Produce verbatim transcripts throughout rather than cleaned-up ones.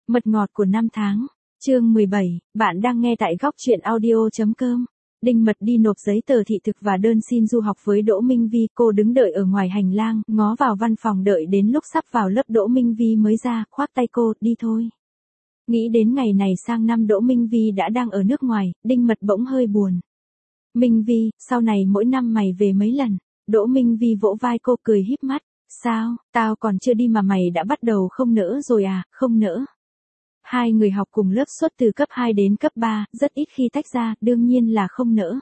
Mật ngọt của năm tháng, chương mười bảy, bạn đang nghe tại góc truyện audio.com. Đinh Mật đi nộp giấy tờ thị thực và đơn xin du học với Đỗ Minh Vi, cô đứng đợi ở ngoài hành lang, ngó vào văn phòng đợi đến lúc sắp vào lớp Đỗ Minh Vi mới ra, khoác tay cô, đi thôi. Nghĩ đến ngày này sang năm Đỗ Minh Vi đã đang ở nước ngoài, Đinh Mật bỗng hơi buồn. Minh Vi, sau này mỗi năm mày về mấy lần? Đỗ Minh Vi vỗ vai cô cười híp mắt. Sao, tao còn chưa đi mà mày đã bắt đầu không nỡ rồi à, không nỡ. Hai người học cùng lớp suốt từ cấp hai đến cấp ba, rất ít khi tách ra, đương nhiên là không nỡ.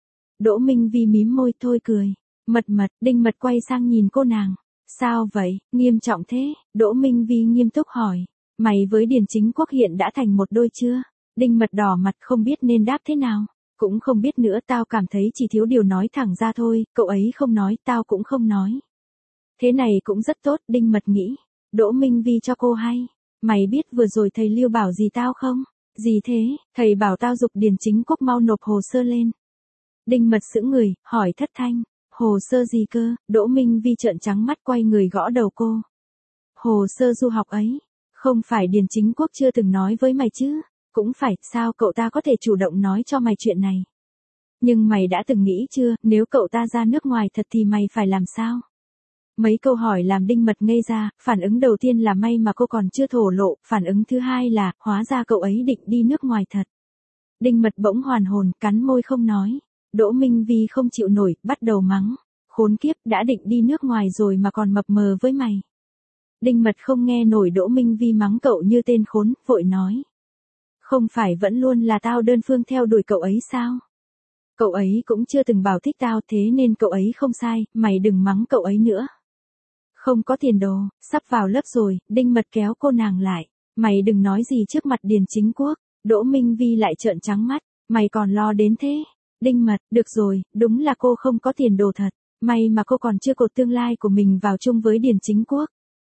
Đỗ Minh Vi mím môi thôi cười. Mật Mật, Đinh Mật quay sang nhìn cô nàng. Sao vậy, nghiêm trọng thế? Đỗ Minh Vi nghiêm túc hỏi. Mày với Điền Chính Quốc hiện đã thành một đôi chưa? Đinh Mật đỏ mặt không biết nên đáp thế nào. Cũng không biết nữa, tao cảm thấy chỉ thiếu điều nói thẳng ra thôi, cậu ấy không nói, tao cũng không nói. Thế này cũng rất tốt, Đinh Mật nghĩ. Đỗ Minh Vi cho cô hay. Mày biết vừa rồi thầy Lưu bảo gì tao không? Gì thế? Thầy bảo tao giục Điền Chính Quốc mau nộp hồ sơ lên. Đinh Mật sững người, hỏi thất thanh. Hồ sơ gì cơ? Đỗ Minh Vi trợn trắng mắt quay người gõ đầu cô. Hồ sơ du học ấy. Không phải Điền Chính Quốc chưa từng nói với mày chứ? Cũng phải, sao cậu ta có thể chủ động nói cho mày chuyện này? Nhưng mày đã từng nghĩ chưa, nếu cậu ta ra nước ngoài thật thì mày phải làm sao? Mấy câu hỏi làm Đinh Mật ngây ra, phản ứng đầu tiên là may mà cô còn chưa thổ lộ, phản ứng thứ hai là, hóa ra cậu ấy định đi nước ngoài thật. Đinh Mật bỗng hoàn hồn, cắn môi không nói. Đỗ Minh Vi không chịu nổi, bắt đầu mắng. Khốn kiếp, đã định đi nước ngoài rồi mà còn mập mờ với mày. Đinh Mật không nghe nổi Đỗ Minh Vi mắng cậu như tên khốn, vội nói. Không phải vẫn luôn là tao đơn phương theo đuổi cậu ấy sao? Cậu ấy cũng chưa từng bảo thích tao, thế nên cậu ấy không sai, mày đừng mắng cậu ấy nữa. Không có tiền đồ, sắp vào lớp rồi, Đinh Mật kéo cô nàng lại. Mày đừng nói gì trước mặt Điền Chính Quốc. Đỗ Minh Vi lại trợn trắng mắt. Mày còn lo đến thế? Đinh Mật, được rồi, đúng là cô không có tiền đồ thật. May mà cô còn chưa cột tương lai của mình vào chung với Điền Chính Quốc.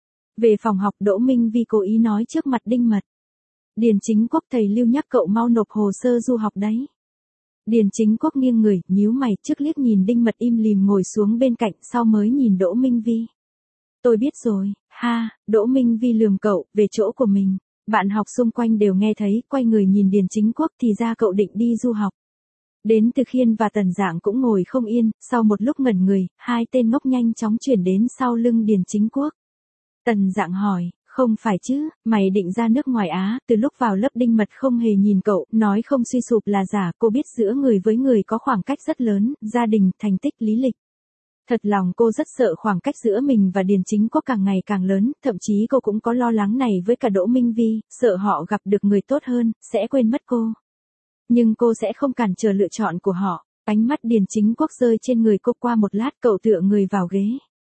Về phòng học, Đỗ Minh Vi cố ý nói trước mặt Đinh Mật. Điền Chính Quốc thầy Lưu nhắc cậu mau nộp hồ sơ du học đấy. Điền Chính Quốc nghiêng người, nhíu mày, trước liếc nhìn Đinh Mật im lìm ngồi xuống bên cạnh, sau mới nhìn Đỗ Minh Vi. Tôi biết rồi, ha, Đỗ Minh Vi lườm cậu, về chỗ của mình. Bạn học xung quanh đều nghe thấy, quay người nhìn Điền Chính Quốc thì ra cậu định đi du học. Đến Từ Khiên và Tần Dạng cũng ngồi không yên, sau một lúc ngẩn người, hai tên ngốc nhanh chóng chuyển đến sau lưng Điền Chính Quốc. Tần Dạng hỏi, không phải chứ, mày định ra nước ngoài Á, từ lúc vào lớp Đinh Mật không hề nhìn cậu, nói không suy sụp là giả, cô biết giữa người với người có khoảng cách rất lớn, gia đình, thành tích, lý lịch. Thật lòng cô rất sợ khoảng cách giữa mình và Điền Chính Quốc càng ngày càng lớn, thậm chí cô cũng có lo lắng này với cả Đỗ Minh Vi, sợ họ gặp được người tốt hơn, sẽ quên mất cô. Nhưng cô sẽ không cản trở lựa chọn của họ. Ánh mắt Điền Chính Quốc rơi trên người cô, qua một lát cậu tựa người vào ghế.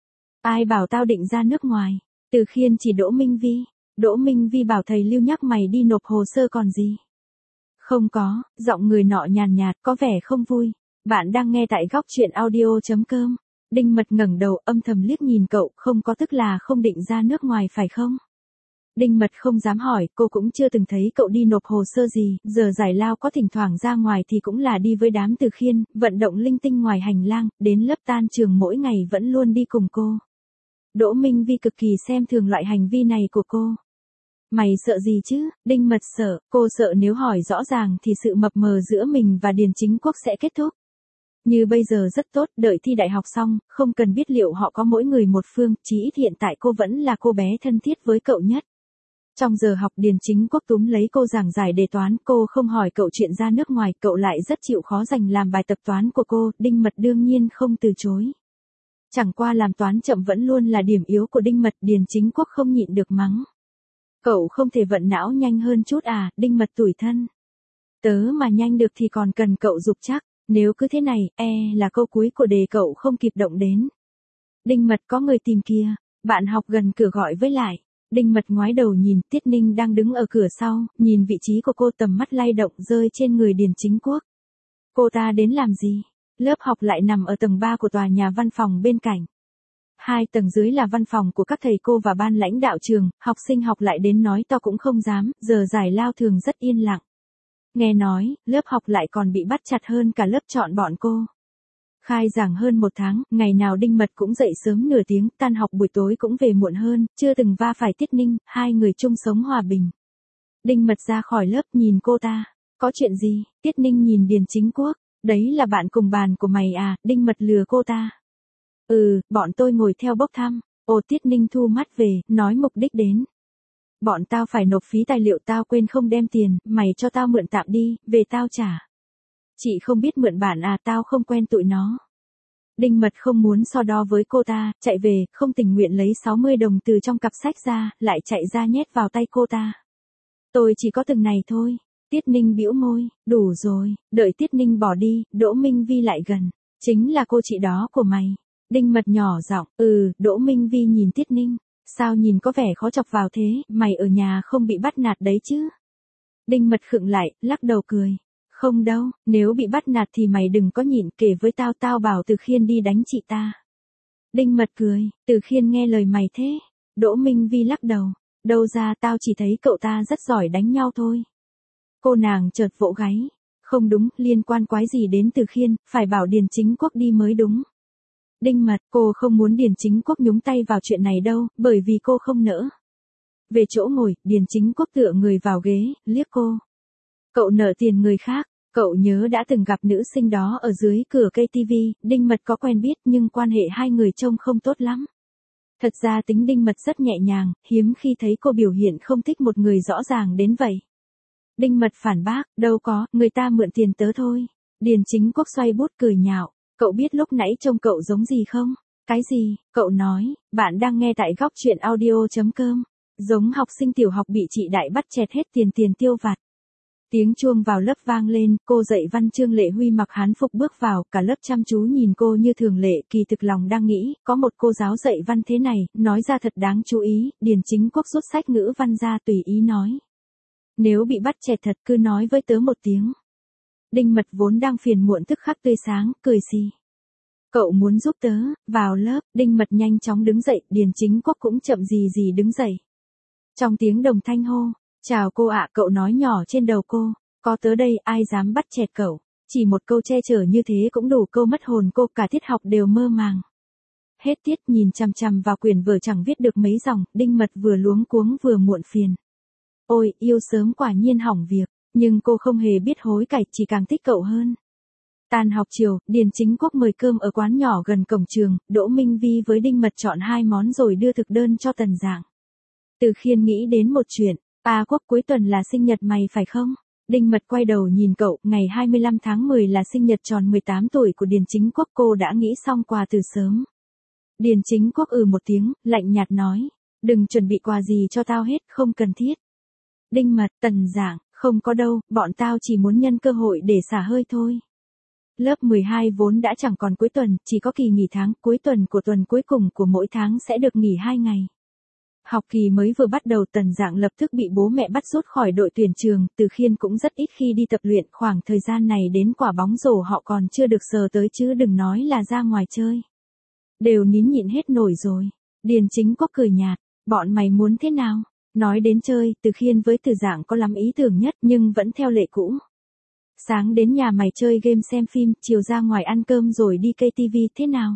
Ai bảo tao định ra nước ngoài? Từ Khiên chỉ Đỗ Minh Vi. Đỗ Minh Vi bảo thầy Lưu nhắc mày đi nộp hồ sơ còn gì. Không có, giọng người nọ nhàn nhạt, có vẻ không vui. Bạn đang nghe tại góc truyện audio.com. Đinh Mật ngẩng đầu, âm thầm liếc nhìn cậu, không có tức là không định ra nước ngoài phải không? Đinh Mật không dám hỏi, cô cũng chưa từng thấy cậu đi nộp hồ sơ gì, giờ giải lao có thỉnh thoảng ra ngoài thì cũng là đi với đám Từ Khiên, vận động linh tinh ngoài hành lang, đến lớp tan trường mỗi ngày vẫn luôn đi cùng cô. Đỗ Minh Vi cực kỳ xem thường loại hành vi này của cô. Mày sợ gì chứ? Đinh Mật sợ, cô sợ nếu hỏi rõ ràng thì sự mập mờ giữa mình và Điền Chính Quốc sẽ kết thúc. Như bây giờ rất tốt, đợi thi đại học xong, không cần biết liệu họ có mỗi người một phương, chí ít hiện tại cô vẫn là cô bé thân thiết với cậu nhất. Trong giờ học Điền Chính Quốc túm lấy cô giảng giải đề toán, cô không hỏi cậu chuyện ra nước ngoài, cậu lại rất chịu khó dành làm bài tập toán của cô, Đinh Mật đương nhiên không từ chối. Chẳng qua làm toán chậm vẫn luôn là điểm yếu của Đinh Mật, Điền Chính Quốc không nhịn được mắng. Cậu không thể vận não nhanh hơn chút à, Đinh Mật tủi thân. Tớ mà nhanh được thì còn cần cậu giục chắc. Nếu cứ thế này, e là câu cuối của đề cậu không kịp động đến. Đinh Mật có người tìm kìa. Bạn học gần cửa gọi với lại. Đinh Mật ngoái đầu nhìn, Tiết Ninh đang đứng ở cửa sau, nhìn vị trí của cô, tầm mắt lay động rơi trên người Điền Chính Quốc. Cô ta đến làm gì? Lớp học lại nằm ở tầng ba của tòa nhà văn phòng bên cạnh. Hai tầng dưới là văn phòng của các thầy cô và ban lãnh đạo trường, học sinh học lại đến nói to cũng không dám, giờ giải lao thường rất yên lặng. Nghe nói, lớp học lại còn bị bắt chặt hơn cả lớp chọn bọn cô. Khai giảng hơn một tháng, ngày nào Đinh Mật cũng dậy sớm nửa tiếng, tan học buổi tối cũng về muộn hơn, chưa từng va phải Tiết Ninh, hai người chung sống hòa bình. Đinh Mật ra khỏi lớp nhìn cô ta. Có chuyện gì? Tiết Ninh nhìn Điền Chính Quốc. Đấy là bạn cùng bàn của mày à? Đinh Mật lừa cô ta. Ừ, bọn tôi ngồi theo bốc thăm. Ồ, Tiết Ninh thu mắt về, nói mục đích đến. Bọn tao phải nộp phí tài liệu, tao quên không đem tiền, mày cho tao mượn tạm đi, về tao trả. Chị không biết mượn bản à, tao không quen tụi nó. Đinh Mật không muốn so đo với cô ta, chạy về, không tình nguyện lấy sáu mươi đồng từ trong cặp sách ra, lại chạy ra nhét vào tay cô ta. Tôi chỉ có từng này thôi. Tiết Ninh bĩu môi, đủ rồi, đợi Tiết Ninh bỏ đi, Đỗ Minh Vi lại gần. Chính là cô chị đó của mày. Đinh Mật nhỏ giọng, ừ, Đỗ Minh Vi nhìn Tiết Ninh. Sao nhìn có vẻ khó chọc vào thế, mày ở nhà không bị bắt nạt đấy chứ? Đinh Mật khựng lại, lắc đầu cười. Không đâu, nếu bị bắt nạt thì mày đừng có nhịn, kể với tao, tao bảo Từ Khiên đi đánh chị ta. Đinh Mật cười, Từ Khiên nghe lời mày thế. Đỗ Minh Vi lắc đầu, đâu ra, tao chỉ thấy cậu ta rất giỏi đánh nhau thôi. Cô nàng chợt vỗ gáy, không đúng, liên quan quái gì đến Từ Khiên, phải bảo Điền Chính Quốc đi mới đúng. Đinh Mật, cô không muốn Điền Chính Quốc nhúng tay vào chuyện này đâu, bởi vì cô không nỡ. Về chỗ ngồi, Điền Chính Quốc tựa người vào ghế, liếc cô. Cậu nợ tiền người khác, cậu nhớ đã từng gặp nữ sinh đó ở dưới cửa cây tivi, Đinh Mật có quen biết nhưng quan hệ hai người trông không tốt lắm. Thật ra tính Đinh Mật rất nhẹ nhàng, hiếm khi thấy cô biểu hiện không thích một người rõ ràng đến vậy. Đinh Mật phản bác, đâu có, người ta mượn tiền tớ thôi. Điền Chính Quốc xoay bút cười nhạo, cậu biết lúc nãy trông cậu giống gì không? Cái gì? Cậu nói, bạn đang nghe tại góc truyện audio chấm com. Giống học sinh tiểu học bị chị đại bắt chẹt hết tiền tiền tiêu vặt. Tiếng chuông vào lớp vang lên, cô dạy văn Trương Lệ Huy mặc hán phục bước vào, cả lớp chăm chú nhìn cô như thường lệ, kỳ thực lòng đang nghĩ, có một cô giáo dạy văn thế này, nói ra thật đáng chú ý, Điền Chính Quốc rút sách ngữ văn ra tùy ý nói. Nếu bị bắt chẹt thật cứ nói với tớ một tiếng. Đinh Mật vốn đang phiền muộn tức khắc tươi sáng, cười xì. Cậu muốn giúp tớ, vào lớp, Đinh Mật nhanh chóng đứng dậy, Điền Chính Quốc cũng chậm gì gì đứng dậy. Trong tiếng đồng thanh hô, chào cô ạ, cậu nói nhỏ trên đầu cô, có tớ đây, ai dám bắt chẹt cậu, chỉ một câu che chở như thế cũng đủ câu mất hồn cô, cả tiết học đều mơ màng. Hết tiết nhìn chằm chằm vào quyển vở chẳng viết được mấy dòng, Đinh Mật vừa luống cuống vừa muộn phiền. Ôi, yêu sớm quả nhiên hỏng việc, nhưng cô không hề biết hối cải, chỉ càng thích cậu hơn. Tan học chiều, Điền Chính Quốc mời cơm ở quán nhỏ gần cổng trường, Đỗ Minh Vi với Đinh Mật chọn hai món rồi đưa thực đơn cho Tần Dạng. Từ Khiên nghĩ đến một chuyện, à Quốc cuối tuần là sinh nhật mày phải không? Đinh Mật quay đầu nhìn cậu, ngày hai mươi lăm tháng mười là sinh nhật tròn mười tám tuổi của Điền Chính Quốc, cô đã nghĩ xong quà từ sớm. Điền Chính Quốc ừ một tiếng, lạnh nhạt nói, đừng chuẩn bị quà gì cho tao hết, không cần thiết. Đinh Mật, Tần Dạng, không có đâu, bọn tao chỉ muốn nhân cơ hội để xả hơi thôi. Lớp mười hai vốn đã chẳng còn cuối tuần, chỉ có kỳ nghỉ tháng, cuối tuần của tuần cuối cùng của mỗi tháng sẽ được nghỉ hai ngày. Học kỳ mới vừa bắt đầu, Tần Dạng lập tức bị bố mẹ bắt rút khỏi đội tuyển trường, Từ Khiên cũng rất ít khi đi tập luyện, khoảng thời gian này đến quả bóng rổ họ còn chưa được sờ tới chứ đừng nói là ra ngoài chơi. Đều nín nhịn hết nổi rồi. Điền Chính Quốc cười nhạt, bọn mày muốn thế nào? Nói đến chơi, Từ Khiên với Từ Dạng có lắm ý tưởng nhất nhưng vẫn theo lệ cũ. Sáng đến nhà mày chơi game xem phim, chiều ra ngoài ăn cơm rồi đi cây tivi thế nào?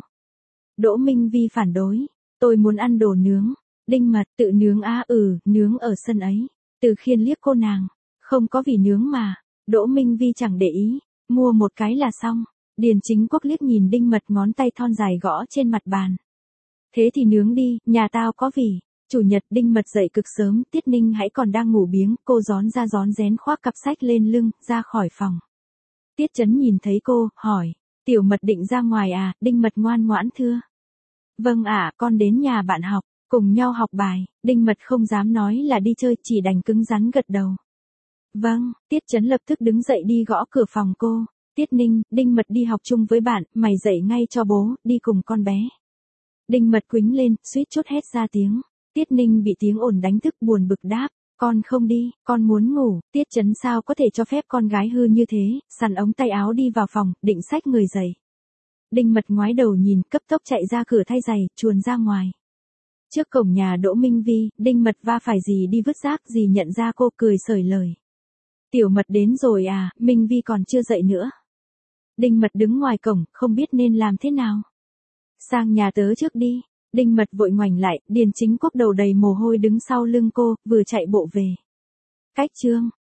Đỗ Minh Vi phản đối, tôi muốn ăn đồ nướng. Đinh Mật, tự nướng á, ừ, nướng ở sân ấy. Từ Khiên liếc cô nàng, không có vì nướng mà. Đỗ Minh Vi chẳng để ý, mua một cái là xong. Điền Chính Quốc liếc nhìn Đinh Mật, ngón tay thon dài gõ trên mặt bàn. Thế thì nướng đi, nhà tao có vỉ. Chủ nhật, Đinh Mật dậy cực sớm, Tiết Ninh hãy còn đang ngủ biếng, cô rón ra rón rén khoác cặp sách lên lưng, ra khỏi phòng. Tiết Chấn nhìn thấy cô, hỏi, Tiểu Mật định ra ngoài à? Đinh Mật ngoan ngoãn thưa. Vâng ạ, con đến nhà bạn học, cùng nhau học bài. Đinh Mật không dám nói là đi chơi, chỉ đành cứng rắn gật đầu. Vâng, Tiết Chấn lập tức đứng dậy đi gõ cửa phòng cô. Tiết Ninh, Đinh Mật đi học chung với bạn, mày dậy ngay cho bố, đi cùng con bé. Đinh Mật quĩnh lên, suýt chút hét ra tiếng. Tiết Ninh bị tiếng ồn đánh thức, buồn bực đáp, con không đi, con muốn ngủ. Tiết Chấn sao có thể cho phép con gái hư như thế, sắn ống tay áo đi vào phòng, định xách người dậy. Đinh Mật ngoái đầu nhìn, cấp tốc chạy ra cửa thay giày, chuồn ra ngoài. Trước cổng nhà Đỗ Minh Vi, Đinh Mật va phải dì đi vứt rác, dì nhận ra cô cười xởi lời. Tiểu Mật đến rồi à, Minh Vi còn chưa dậy nữa. Đinh Mật đứng ngoài cổng, không biết nên làm thế nào. Sang nhà tớ trước đi. Đinh Mật vội ngoảnh lại, Điền Chính Quốc đầu đầy mồ hôi đứng sau lưng cô, vừa chạy bộ về. Cách chương